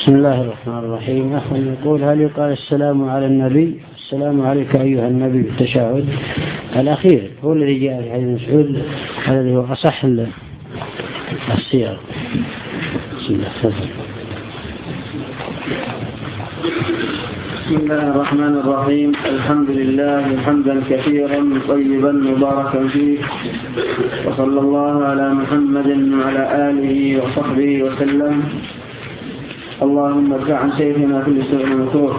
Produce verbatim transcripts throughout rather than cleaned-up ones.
بسم الله الرحمن الرحيم. أخوة يقول: هل يقال السلام على النبي السلام عليك أيها النبي التشهد الأخير هو الذي جاء في حديث مسعود الذي هو أصح السير؟ بسم الله تفضل. بسم الله الرحمن الرحيم. الحمد لله حمدا كثيرا طيبا مباركا فيه، وصلى الله على محمد وعلى آله وصحبه وسلم. اللهم ارفع عن شيخنا كل سوء ومكروه.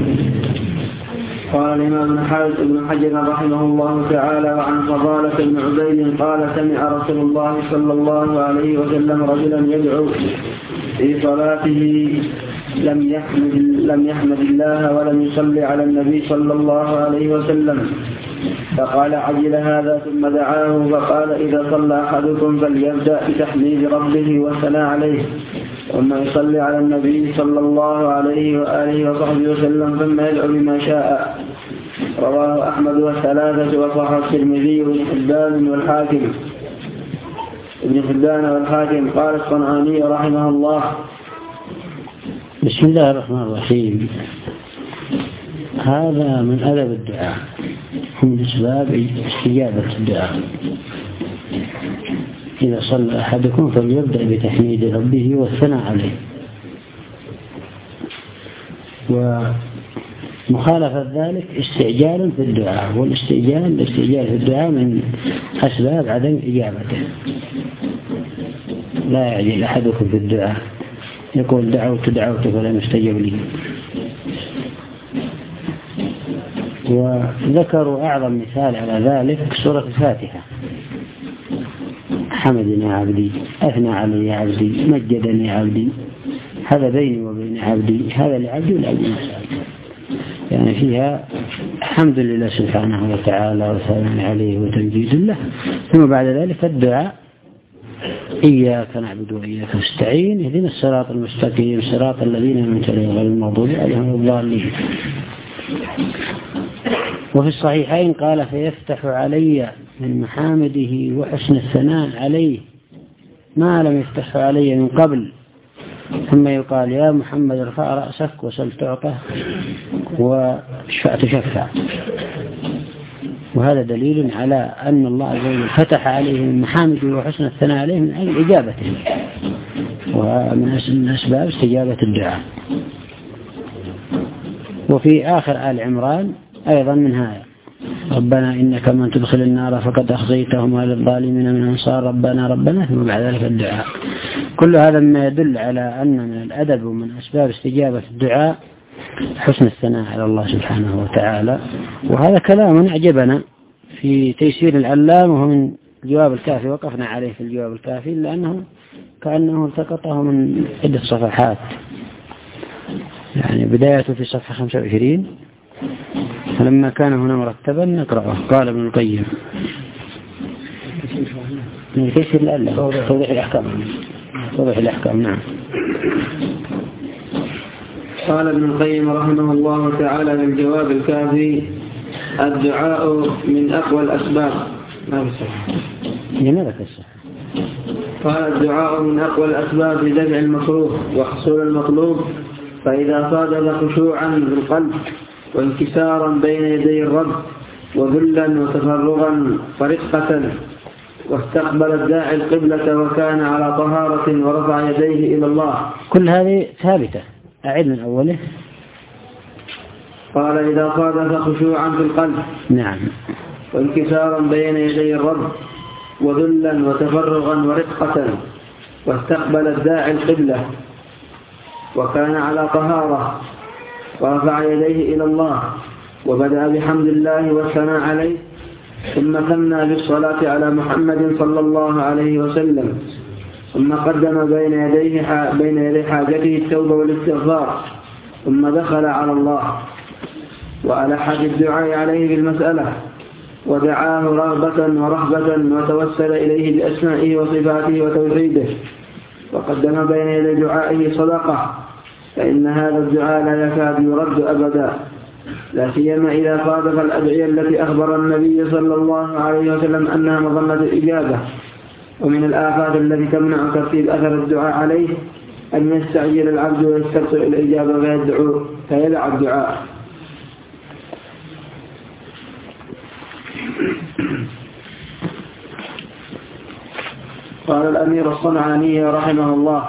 قال الإمام ابن حجر رحمه الله تعالى: وعن فضالة بن عبيد قال: سمع رسول الله صلى الله عليه وسلم رجلا يدعو في صلاته لم يحمد, لم يحمد الله ولم يصلي على النبي صلى الله عليه وسلم، فقال: عجل هذا، ثم دعاه فقال: إذا صلى أحدكم فليبدأ بتحميد ربه والثناء عليه، ثم يصلي على النبي صلى الله عليه وآله وصحبه وسلم، ثم يدعو بما شاء. رواه أحمد والثلاثة وصححه الترمذي وابن حبان والحاكم ابن حبان والحاكم. قال الصنعاني رحمه الله: بسم الله الرحمن الرحيم. هذا من أدب الدعاء، من أسباب استجابة الدعاء. إذا صلى أحدكم فليبدأ بتحميد ربه والثناء عليه. ومخالفة ذلك استعجال في الدعاء، والاستعجال الاستعجال في الدعاء من أسباب عدم إجابته. لا يعجل أحدكم في الدعاء، يقول: دعوت دعوت فلم يستجب لي. وذكروا أعظم مثال على ذلك سورة الفاتحة: حمدني عبدي، أثنى علي عبدي، مجدني عبدي، هذا بيني وبين عبدي، هذا لعبدي والعبد مسأل. يعني فيها حمد لله سبحانه وتعالى وثناء عليه وتمجيد له، ثم بعد ذلك الدعاء: إياك نعبد وإياك نستعين، اهدنا الصراط المستقيم صراط الذين أنعمت عليهم غير المغضوب عليهم ولا الضالين. وفي الصحيحين قال: فيفتح علي من محامده وحسن الثناء عليه ما لم يفتح علي من قبل، ثم يقال: يا محمد ارفع رأسك وسل تعطى واشفع تشفع. وهذا دليل على أن الله عز وجل فتح عليه من محامده وحسن الثناء عليه من أجل إجابته، ومن أسباب استجابة الدعاء. وفي آخر آل عمران أيضا من هذا: ربنا إنك من تدخل النار فقد أخزيتهم وما للظالمين من أنصار، ربنا ربنا، ثم بعد ذلك الدعاء. كل هذا ما يدل على أن من الأدب ومن أسباب استجابة الدعاء حسن الثناء على الله سبحانه وتعالى. وهذا كلام أعجبنا في تيسير العلام، وهو من الجواب الكافي، وقفنا عليه في الجواب الكافي لأنه كأنه التقطه من عدة صفحات. يعني بدايته في صفحة خمسة وعشرين، فلما كان هنا مرتبا نقرأه. قال ابن القيم: من تيسير العلام توضيح الأحكام. توضيح الأحكام نعم. قال ابن القيم رحمه الله تعالى في الجواب الكافي: الدعاء من أقوى الأسباب. ما بصح. قال: الدعاء من أقوى الأسباب لدفع المكروه وحصول المطلوب، فإذا صادف خشوعا بالقلب وانكسارا بين يدي الرب وذلا وتفرغا فرقة، واستقبل الداعي القبلة وكان على طهارة ورفع يديه إلى الله. كل هذه ثابتة. أعيد من أوله. قال: إذا صادف خشوعا في القلب نعم وانكسارا بين يدي الرب وذلا وتفرغا ورقة، واستقبل الداعي القبلة وكان على طهارة ورفع يديه إلى الله، وبدأ بحمد الله والثناء عليه، ثم ثنى بالصلاة على محمد صلى الله عليه وسلم، ثم قدم بين يديه بين يدي حاجته التوبة والاستغفار، ثم دخل على الله وألح بالدعاء عليه بالمسألة، ودعاه رغبة ورهبة، وتوسل إليه بأسمائه وصفاته وتوحيده، وقدم بين يدي دعائه صدقة، فإن هذا الدعاء لا يكاد يرد أبدا، لا سيما إذا صادف الأدعية التي أخبر النبي صلى الله عليه وسلم أنها مظنة الإجابة. ومن الآفات التي تمنع ترتيب أثر الدعاء عليه أن يستعجل العبد ويستبطئ الإجابة فيدعو فيدع الدعاء. قال الأمير الصنعاني رحمه الله: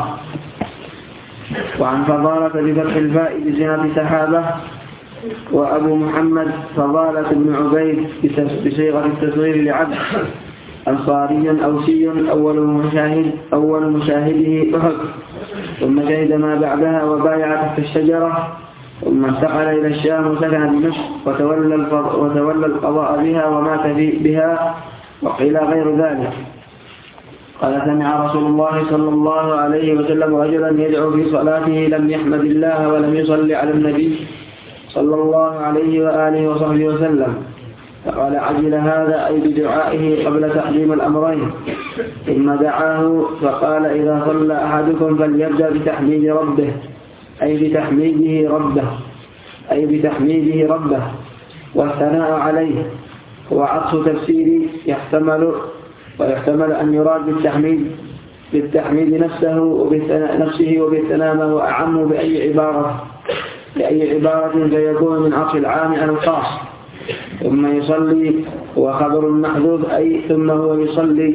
وعن فضالة بفتح الفاء بزيادة سحابة، وأبو محمد فضالة بن عبيد بصيغة التصغير لعبد، أنصاري أوسي، أول مشاهد أول مشاهده أحد، ثم شهد ما بعدها وبايع تحت الشجرة، ثم انتقل إلى الشام وسكن دمشق وتولى وتولى القضاء بها ومات بها، وقيل غير ذلك. قال: سمع رسول الله صلى الله عليه وسلم رجلا يدعو في صلاته لم يحمد الله ولم يصلي على النبي صلى الله عليه وآله وصحبه وسلم، فقال: عجل هذا أي بدعائه قبل تقديم الأمرين. ثم دعاه فقال: إذا صلى أحدكم فليبدأ بتحميد ربه أي بتحميده ربه أي بتحميده ربه والثناء عليه، هو عطف تفسيري يحتمل ويحتمل أن يراد بالتحميد بالتحميد نفسه وبالثناء نفسه وبالثناء ما هو أعم بأي عبارة بأي عبارة فيكون من عطف العام على الخاص. ثم يصلي هو خبر محذوف أي ثم هو يصلي،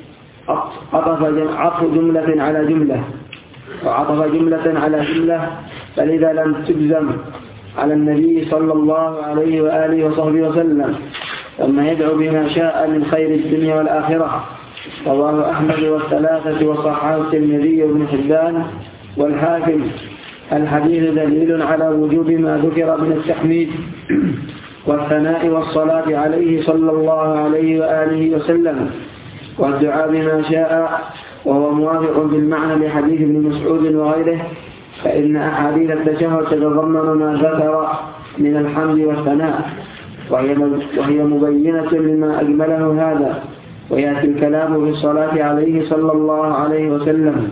عطف جملة على جملة وعطف جملة على جملة، فلذا لم تجزم على النبي صلى الله عليه وآله وصحبه وسلم. ثم يدعو بما شاء من خير الدنيا والآخرة. رواه أحمد والثلاثة وصححه الترمذي وابن حبان والحاكم. الحديث دليل على وجوب ما ذكر من التحميد والثناء والصلاة عليه صلى الله عليه وآله وسلم والدعاء بما شاء، وهو موافق بالمعنى لحديث ابن مسعود وغيره، فإن أحاديث التشهد تتضمن ما ذكر من الحمد والثناء، وهي مبينة لما أجمله هذا. ويأتي الكلام في الصلاة عليه صلى الله عليه وسلم.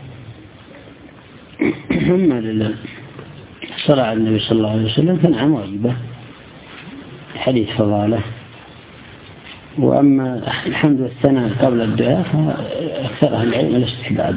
الحمد لله. الصلاة على النبي صلى الله عليه وسلم كان واجبة، حديث فضالة. وأما الحمد والثناء قبل الدعاء فأكثرها العلم الاستحباب.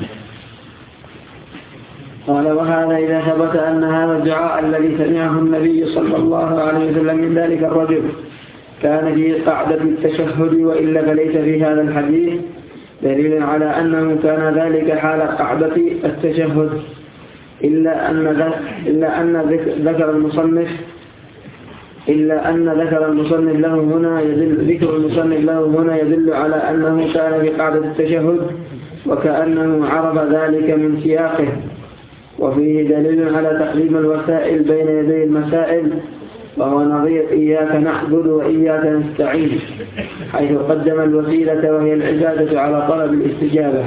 قال: وهذا إذا ثبت أن هذا الدعاء الذي سمعه النبي صلى الله عليه وسلم من ذلك الرجل كان في قاعدة التشهد، وإلا فليس في هذا الحديث دليل على أنه كان ذلك حال قاعدة التشهد، إلا أن إلا أن ذكر المصنف إلا أن ذكر المصنف له هنا يدل ذكر المصنف له هنا يدل على أنه كان في قاعدة التشهد، وكأنه عرف ذلك من سياقه. وفيه دليل على تقديم الوسائل بين يدي المسائل، وهو نظير إياك نعبد وإياك نستعين، حيث قدم الوسيلة وهي العبادة على طلب الاستجابة.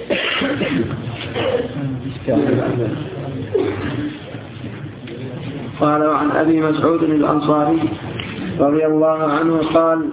قال: وعن أبي مسعود الأنصاري رضي الله عنه قال: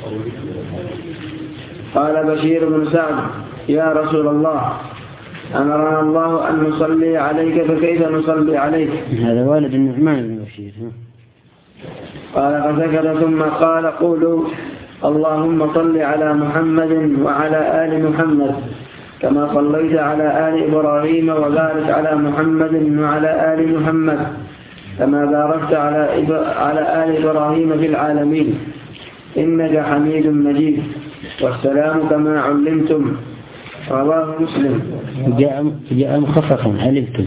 قال بشير بن سعد: يا رسول الله، أمرنا الله أن نصلي عليك فكيف نصلي عليك؟ هذا والد النعمان بن بشير. قال: فسكت ثم قال: قولوا اللهم صل على محمد وعلى آل محمد كما صليت على آل إبراهيم، وبارك على محمد وعلى آل محمد كما باركت على على آل إبراهيم في العالمين إنك حميد مجيد، والسلام كما علمتم. رواه مسلم. جاء جاء مخففا علمتم،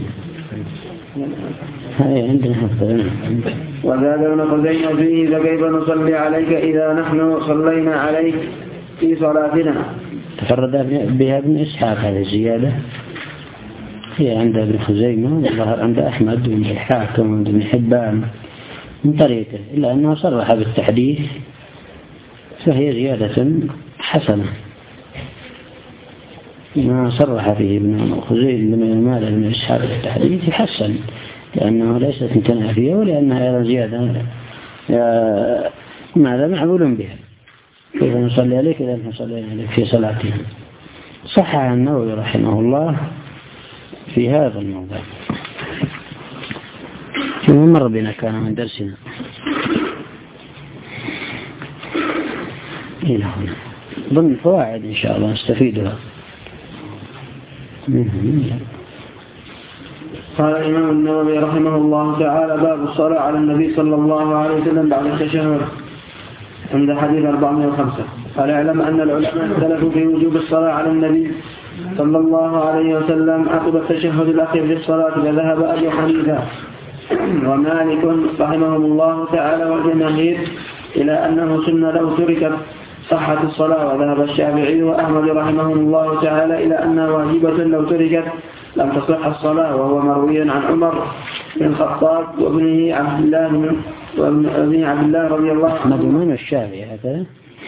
هاي عندنا حفظ. وزاد ابن خزيمة فيه: فكيف نصلي عليك إذا نحن صلينا عليك في صلاتنا؟ تفرد بها ابن إسحاق هذه الزيادة، هي عند ابن خزيمة وظهر عند أحمد وعند الحاكم وعند ابن حبان من طريقه، إلا أنه صرح بالتحديث، فهي زيادة حسنة. ما صرح فيه ابن خزيمة من مال ابن إسحاق بالتحديث حسن، لأنه ليست متنافية، ولأنها أيضا زيادة ماذا معقول بها. كيف نصلي عليك إذا نصلي عليك في صلاتنا؟ صحح النووي رحمه الله في هذا الموضوع فيما مر بنا كان من درسنا إلى هنا ضمن فوائد إن شاء الله نستفيدها منها. قال الإمام النووي رحمه الله تعالى: باب الصلاة على النبي صلى الله عليه وسلم بعد التشهد عند حديث أربعمائة وخمسة. قال: اعلم أن العلماء اختلفوا في وجوب الصلاة على النبي صلى الله عليه وسلم عقب التشهد الأخير في الصلاة، فذهب أبو حنيفة ومالك رحمهم الله تعالى والجماهير إلى أنه سنة لو تركت صحة الصلاة، وذهب الشافعي وأحمد رحمهم الله تعالى إلى أنها واجبة لو تركت لم تصح الصلاة، وهو مروي عن عمر بن الخطاب وابنه عبد الله وابنه عبد الله رضي الله عنه. أحمد من الشافعي هذا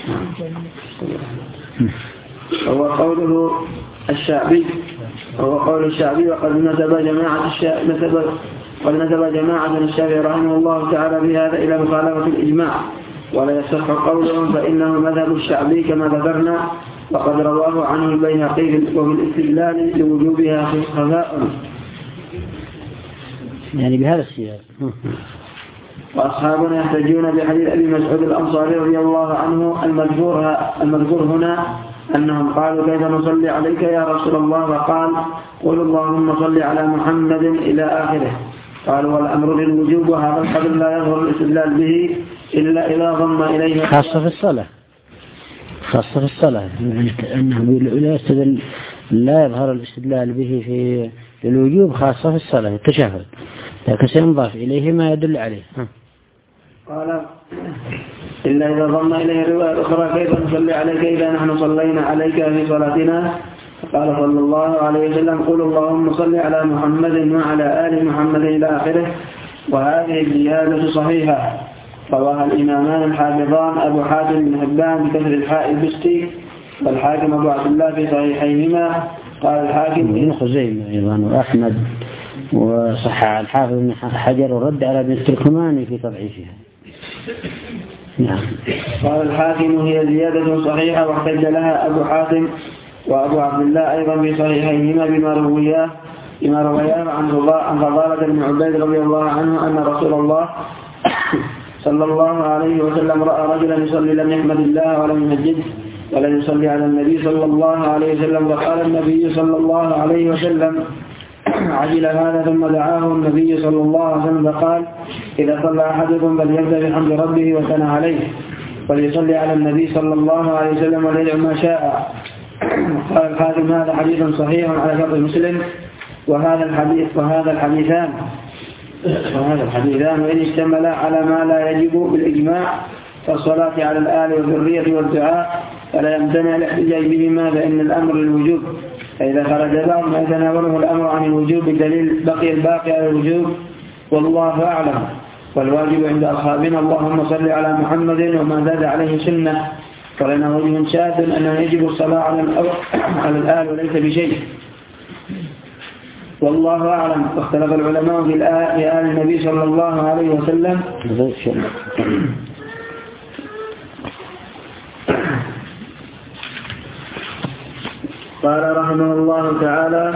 هو قوله الشعبي هو قول الشعبي وقد نسب جماعة الشافعي نسب قد نسب جماعة الشافعي رحمه الله تعالى بهذا إلى مخالفة الإجماع، ولا يصح قولهم فإنه مذهب الشعبي كما ذكرنا، وقد رواه عنه البيهقي وفي الاستدلال لوجوبها خفاء، يعني بهذا السياق. وأصحابنا يحتجون بحديث أبي مسعود الأنصاري رضي الله عنه المذكور المذكور هنا أنهم قالوا: كيف نصلي عليك يا رسول الله؟ فقال: قل اللهم صل على محمد إلى آخره. قالوا: والأمر للوجوب، وهذا القدر لا يظهر الاستدلال به إلا إذا ضم إليه، خاصة في الصلاة خاصة في الصلاة أنه لا يستدل لا يظهر الاستدلال به في الوجوب، خاصة في الصلاة التشهد، لكن سينضاف إليه ما يدل عليه. قال: إلا إذا ضم إليه الرواية الأخرى: كيف نصلي عليك إذا نحن صلينا عليك في صلاتنا؟ قال صلى الله عليه وسلم: قل اللهم صل على محمد وعلى آل محمد إلى آخره. وهذه الزيادة صحيحة، رواها الإمامان الحافظان أبو حاتم بن حبان بكسر الحاء البستي، والحاكم أبو عبد الله في صحيحيهما. قال الحاكم ابن خزيمة أيضا وأحمد، وصح الحافظ بن حجر ورد على ابن التركماني في تضعيفها. نعم. قال الحاكم: هي زيادة صحيحة، واحتج لها أبو حاتم وأبو عبد الله أيضا في صحيحيهما بما روياه بما روياه عن فضالة بن عبيد رضي الله عنه أن رسول الله صلى الله عليه وسلم رأى رجلا يصلي لم يحمد الله ولم يمجده ولم يصلي على النبي صلى الله عليه وسلم، فقال النبي صلى الله عليه وسلم: عجل هذا، ثم دعاه النبي صلى الله عليه وسلم فقال: إذا صلى أحدكم فليبدأ بحمد ربه وثنى عليه، وليصلي على النبي صلى الله عليه وسلم وليدعو ما شاء. قال الحاكم: هذا حديث صحيح على شرط مسلم، وهذا الحديث وهذا الحديثان وهذا الحديثان وإن اشتملا على ما لا يجب بالإجماع كالصلاة على الآل والذرية والدعاء فلا يمتنع الاحتجاج بهما، فإن الأمر للوجوب، فإذا خرج بعض ما يتناوله الأمر عن الوجوب بدليل بقي الباقي على الوجوب، والله أعلم. والواجب عند أصحابنا اللهم صل على محمد وما زاد عليه سنة، ولنا وجه شاذ أنه يجب الصلاة على الآل وليس بشيء، والله أعلم. واختلف العلماء في آل النبي صلى الله عليه وسلم قال رحمه الله تعالى: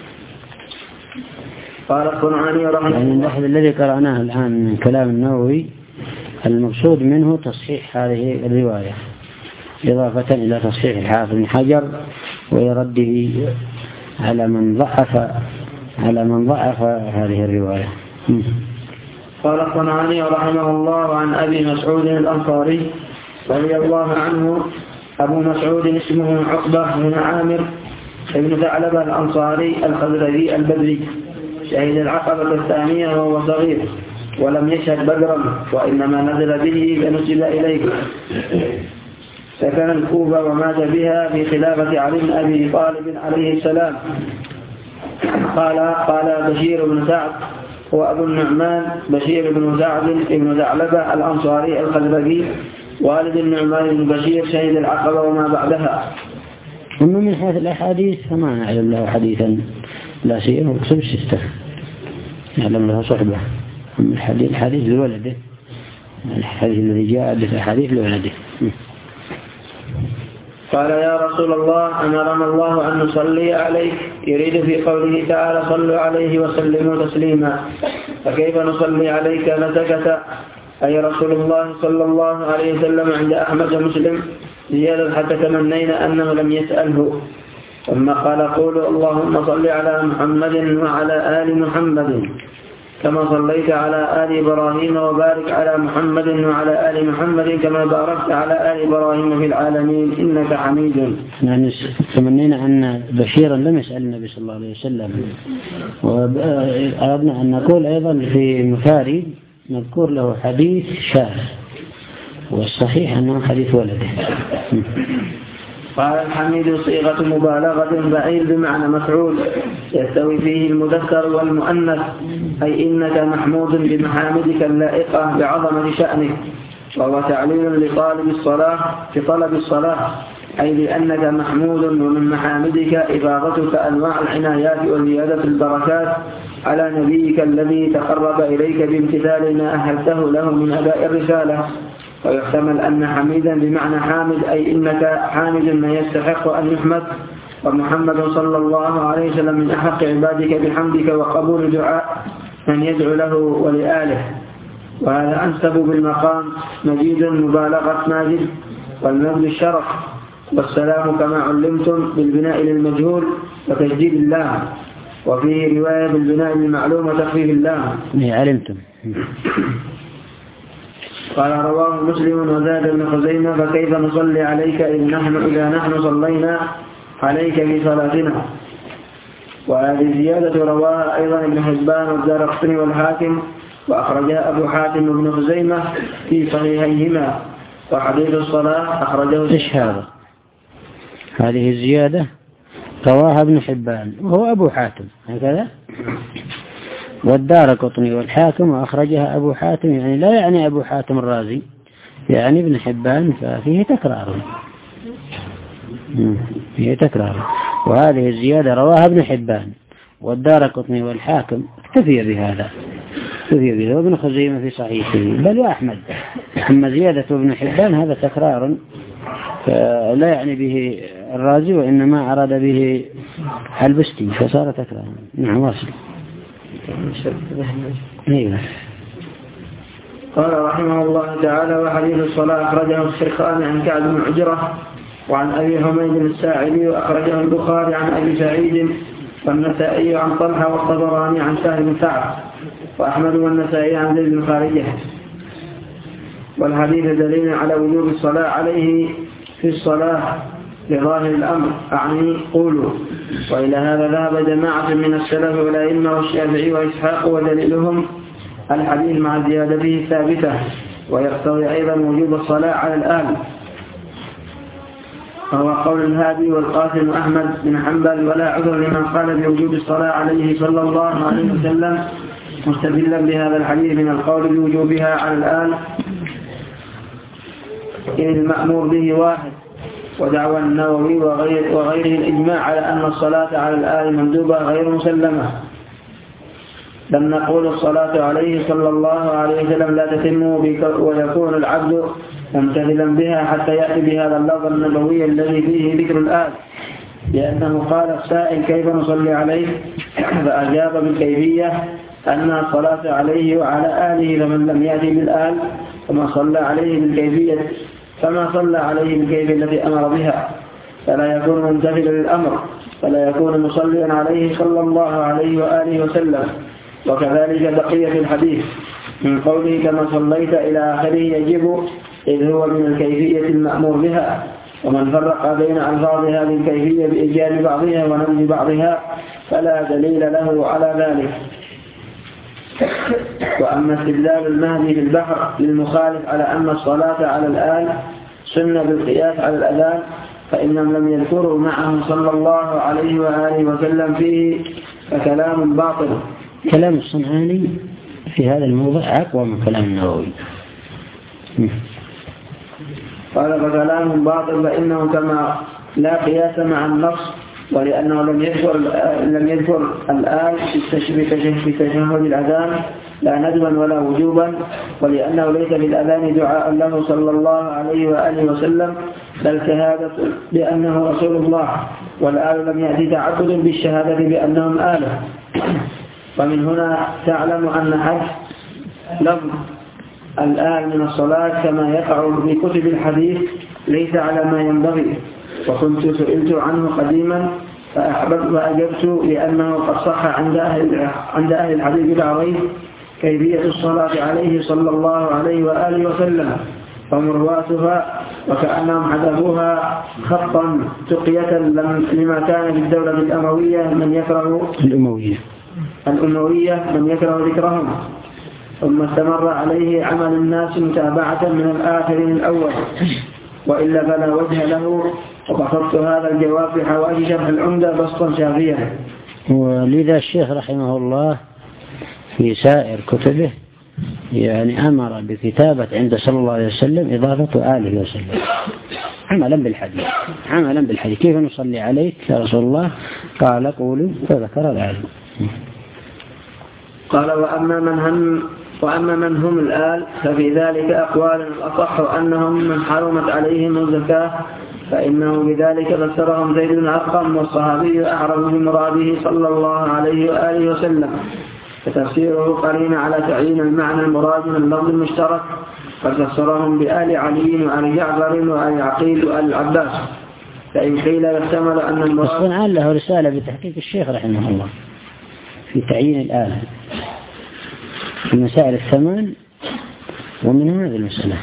قال الصنعاني رحمه الله، يعني الأحد الذي قرأناه الآن من كلام النووي المقصود منه تصحيح هذه الرواية، إضافة إلى تصحيح الحافظ بن حجر ويرده على من ضعف على من ضعف هذه الرواية. قال الصنعاني رحمه الله عن أبي مسعود الأنصاري رضي الله عنه: أبو مسعود اسمه عقبة بن عامر ابن ثعلبة الأنصاري الخزرجي البدري، شهد العقبة الثانية وهو صغير ولم يشهد بدرا، وإنما نزل به فنسب إليه. سكن الكوفة ومات بها في خلافة علي بن أبي طالب عليه السلام. قال قال بشير بن سعد هو أبو النعمان بشير بن سعد بن ثعلبة الأنصاري الخزرجي والد النعمان بن بشير، شهد العقبة وما بعدها. أما من حيث الأحاديث فما نعلم له حديثا لا شيء مكتوب ستة نعلم له صحبة. أما الحديث الحديث لولده، الحديث الذي جاء بالحديث لولده. قال: يا رسول الله أمرنا الله أن نصلي عليك، يريد في قوله تعالى: صلوا عليه وسلموا تسليما، فكيف نصلي عليك؟ فسكت أي رسول الله صلى الله عليه وسلم. عند أحمد ومسلم زيادة حتى تمنينا أنه لم يسأله. ثم قال قولوا اللهم صل على محمد وعلى آل محمد كما صليت على آل إبراهيم وبارك على محمد وعلى آل محمد كما باركت على آل إبراهيم في العالمين إنك حميد. يعني تمنينا أن بشيرا لم يسأل النبي صلى الله عليه وسلم، وأردنا أن نقول أيضا في مفارد نذكر له حديث شاذ، والصحيح أنه حديث ولده. قال الحميد صيغة مبالغة فعيل بمعنى مفعول يستوي فيه المذكر والمؤنث، أي إنك محمود بمحامدك اللائقة بعظمة شأنك، وهو تعليل لطالب الصلاة في طلب الصلاة، أي لأنك محمود ومن محامدك إفاضتك أنواع العنايات وزيادة البركات على نبيك الذي تقرب إليك بامتثال ما أهلته له من أداء الرسالة. ويحتمل أن حميدا بمعنى حامد، أي إنك حامد من يستحق أن يحمد، ومحمد صلى الله عليه وسلم من أحق عبادك بحمدك وقبول دعاء من يدعو له ولآله. وهذا أنسب بالمقام مجيد مبالغة ماجد، والمجد الشرف، والسلام كما علمتم بالبناء للمجهول وتجديد الله، وفيه رواية بالبناء للمعلوم وتخفيف الله علمتم. قال رواه مسلم وزاد ابن خزيمة فكيف نصلي عليك إذ نحن إذا نحن صلينا عليك في صلاتنا. وهذه زيادة رواها أيضا ابن حبان والدارقطني والحاكم، وأخرجها أبو حاتم وابن خزيمة في صحيحيهما. وحديث الصلاة أخرجه. إيش هذا؟ هذه الزيادة رواها ابن حبان وهو أبو حاتم هكذا، والدارقطني والحاكم وأخرجها أبو حاتم، يعني لا يعني أبو حاتم الرازي، يعني ابن حبان، ففيه تكرار فيه تكرار. وهذه الزيادة رواها ابن حبان والدارقطني والحاكم، اكتفي بهذا اكتفي بهذا وابن خزيمة في صحيحه بل وأحمد. أما زيادة ابن حبان هذا تكرار لا يعني به الرازي، وإنما أراد به البستي فصار تكرار. نعم واصل. قال رحمه الله تعالى وحديث الصلاة أخرجه الشيخان عن كعب بن عجرة وعن أبي حميد الساعدي، وأخرجه البخاري عن أبي سعيد والنسائي عن طلحة والطبراني عن سهل بن سعد وأحمد والنسائي عن زيد بن خارجة. والحديث دليل على وجوب الصلاة عليه في الصلاة لظاهر الأمر، أعني قولوا. وإلى هذا ذهب جماعة من السلف والأئمة والشافعي وإسحاق، ودليلهم الحديث مع زيادته الثابتة، ويقتضي أيضا وجوب الصلاة على الآل، وهو قول الهادي والقاسم أحمد بن حنبل، ولا عذر لمن قال بوجوب الصلاة عليه صلى الله عليه وسلم مستدلا بهذا الحديث من القول بوجوبها على الآل، إن المأمور به واحد. ودعوى النووي وغير وغيره الإجماع على أن الصلاة على الآل مندوبة غير مسلمة، بل نقول الصلاة عليه صلى الله عليه وسلم لا تتم ويكون العبد ممتثلا بها حتى يأتي بهذا اللفظ النبوي الذي فيه ذكر الآل، لأنه قال السائل كيف نصلي عليه، فأجاب بالكيفية أن الصلاة عليه وعلى آله، فمن لم يأتي بالآل فما صلى عليه بالكيفية فما صلى عليه بالكيفية التي أمر بها، فلا يكون ممتثلا للأمر، فلا يكون مصليا عليه صلى الله عليه وآله وسلم. وكذلك بقية الحديث من قوله كما صليت إلى آخره يجب، إذ هو من الكيفية المأمور بها. ومن فرق بين ألفاظ هذه الكيفية بإيجاد بعضها ونبذ بعضها فلا دليل له على ذلك. وأما استدلال المهدي بالبحر للمخالف على أن الصلاة على الآل سنة بالقياس على الأذان، فإنهم لم يذكروا معه صلى الله عليه وآله وسلم فيه، فكلام باطل. كلام الصنعاني في هذا الموضوع أقوى من كلام النووي. قال فكلام باطل، فإنه كما لا قياس مع النص، ولأنه لم يذكر لم يذكر الآن في تشهد الأذان لا ندبا ولا وجوبا، ولأنه ليس في الأذان دعاء له صلى الله عليه وآله وسلم، بل شهادة بأنه رسول الله، والآل لم يأتي تعبد بالشهادة بأنهم آله. ومن هنا تعلم أن حذف لفظ الآل من الصلاة كما يقع في كتب الحديث ليس على ما ينبغي. وكنت سئلت عنه قديما فأجبت لأنه قد صح عند أهل عند أهل الحديث العظيم كيفية الصلاة عليه صلى الله عليه وآله وسلم ومرواتها، وكأنهم حذفوها خطا تقية لما كان في الدولة الأموية من يكره الأموية الأموية من يكره ذكرهم، ثم استمر عليه عمل الناس متابعة من الآخر الأول، وإلا فلا وجه له. وبسطت هذا الجواب في حواشي شرح العمدة بسطا شافيا. ولذا الشيخ رحمه الله في سائر كتبه يعني أمر بكتابة عند صلى الله عليه وسلم إضافة آله وسلم عملا بالحديث عملا بالحديث كيف نصلي عليك يا رسول الله؟ قال قولوا، فذكر الآل. قال وأما من هم وأما من هم الآل ففي ذلك أقوال، الأصح أنهم من حرمت عليهم الزكاة، فإنه بذلك فسرهم زيد بن أرقم، والصحابي أعرف بمراده صلى الله عليه وآله وسلم، فتفسيره قرين على تعيين المعنى المراد من اللفظ المشترك، ففسرهم بآل علي وآل جعفر وآل عقيل وآل العباس. فإن قيل يحتمل أن المراد الصنعان له رسالة بتحقيق الشيخ رحمه الله في تعيين الآل في مسائل الثمان، ومن هذه المسألة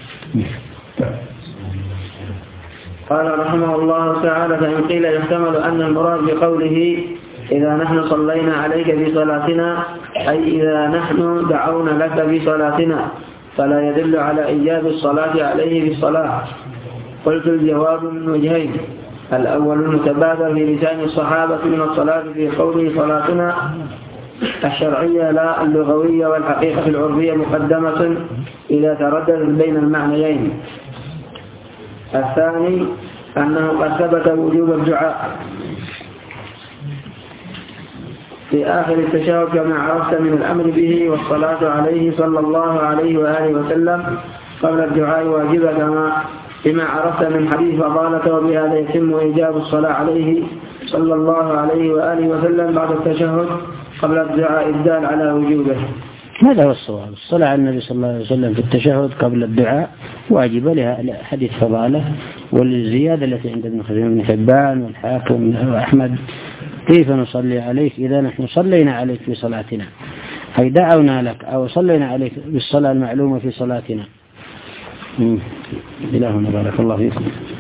قال رحمه الله تعالى: فإن قيل يحتمل أن المراد بقوله إذا نحن صلينا عليك في صلاتنا أي إذا نحن دعونا لك في صلاتنا، فلا يدل على إيجاب الصلاة عليه في الصلاة. قلت الجواب من وجهين: الأول المتبادر في لسان الصحابة من الصلاة في قوله صلاتنا الشرعية لا اللغوية، والحقيقة العرفية مقدمة إذا تردد بين المعنيين. الثاني أنه قد ثبت وجوب الدعاء في آخر التشهد كما عرفت من الأمر به والصلاة عليه صلى الله عليه وآله وسلم قبل الدعاء واجبة كما بما عرفت من حديث فضالة، وبهذا يتم إيجاب الصلاة عليه صلى الله عليه وآله وسلم بعد التشهد قبل الدعاء الدال على وجوبه. هذا هو الصواب. الصلاة على النبي صلى الله عليه وسلم في التشهد قبل الدعاء واجبة لها حديث فضالة، والزيادة التي عند ابن خزيمة بن حبان والحاكم وأحمد: كيف نصلي عليك إذا نحن صلينا عليك في صلاتنا، أي دعونا لك أو صلينا عليك بالصلاة المعلومة في صلاتنا. إلهنا بارك الله فيكم.